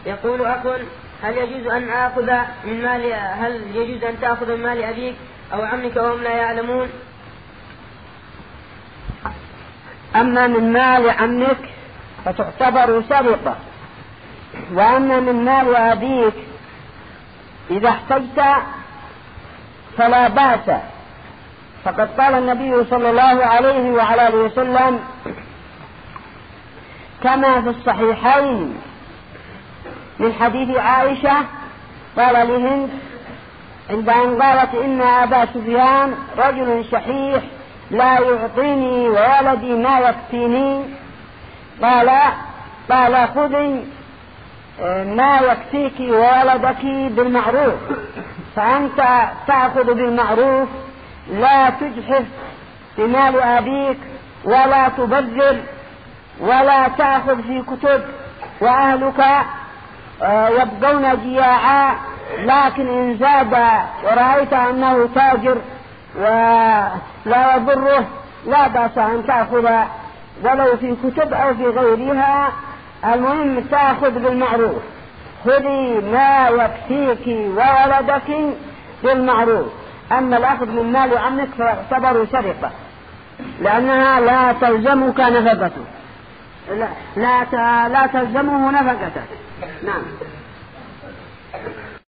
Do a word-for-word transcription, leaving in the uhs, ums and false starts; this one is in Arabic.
يقول أخ: هل يجوز أن آخذ من مال هل يجوز أن تأخذ من مال أبيك أو عمك وهم لا يعلمون؟ أما من مال عمك فتعتبر سرقة، وأما من مال أبيك إذا احتجت فلا بأس، فقد قال النبي صلى الله عليه وعلى آله وسلم كما في الصحيحين من حديث عائشة قال لهند عند أن قالت: إن أبا سفيان رجل شحيح لا يعطيني وولدي ما يكفيني، قال قال خذي ما يكفيك وولدك بالمعروف، فأنت تأخذ بالمعروف، لا تجحف بمال أبيك ولا تبذر ولا تأخذ في كتب وأهلك يبقون جياعا، لكن إن زاد ورأيت أنه تاجر ولا يضره لا بأس أن تأخذ ولو في كتب أو في غيرها، المهم تأخذ بالمعروف. خذي ما يكفيك وولدك بالمعروف. أما الأخذ من مال عمك فيعتبر سرقة، لأنها لا تلزمك نفقته، لا, لا, لا تلزمه نفقته. نعم.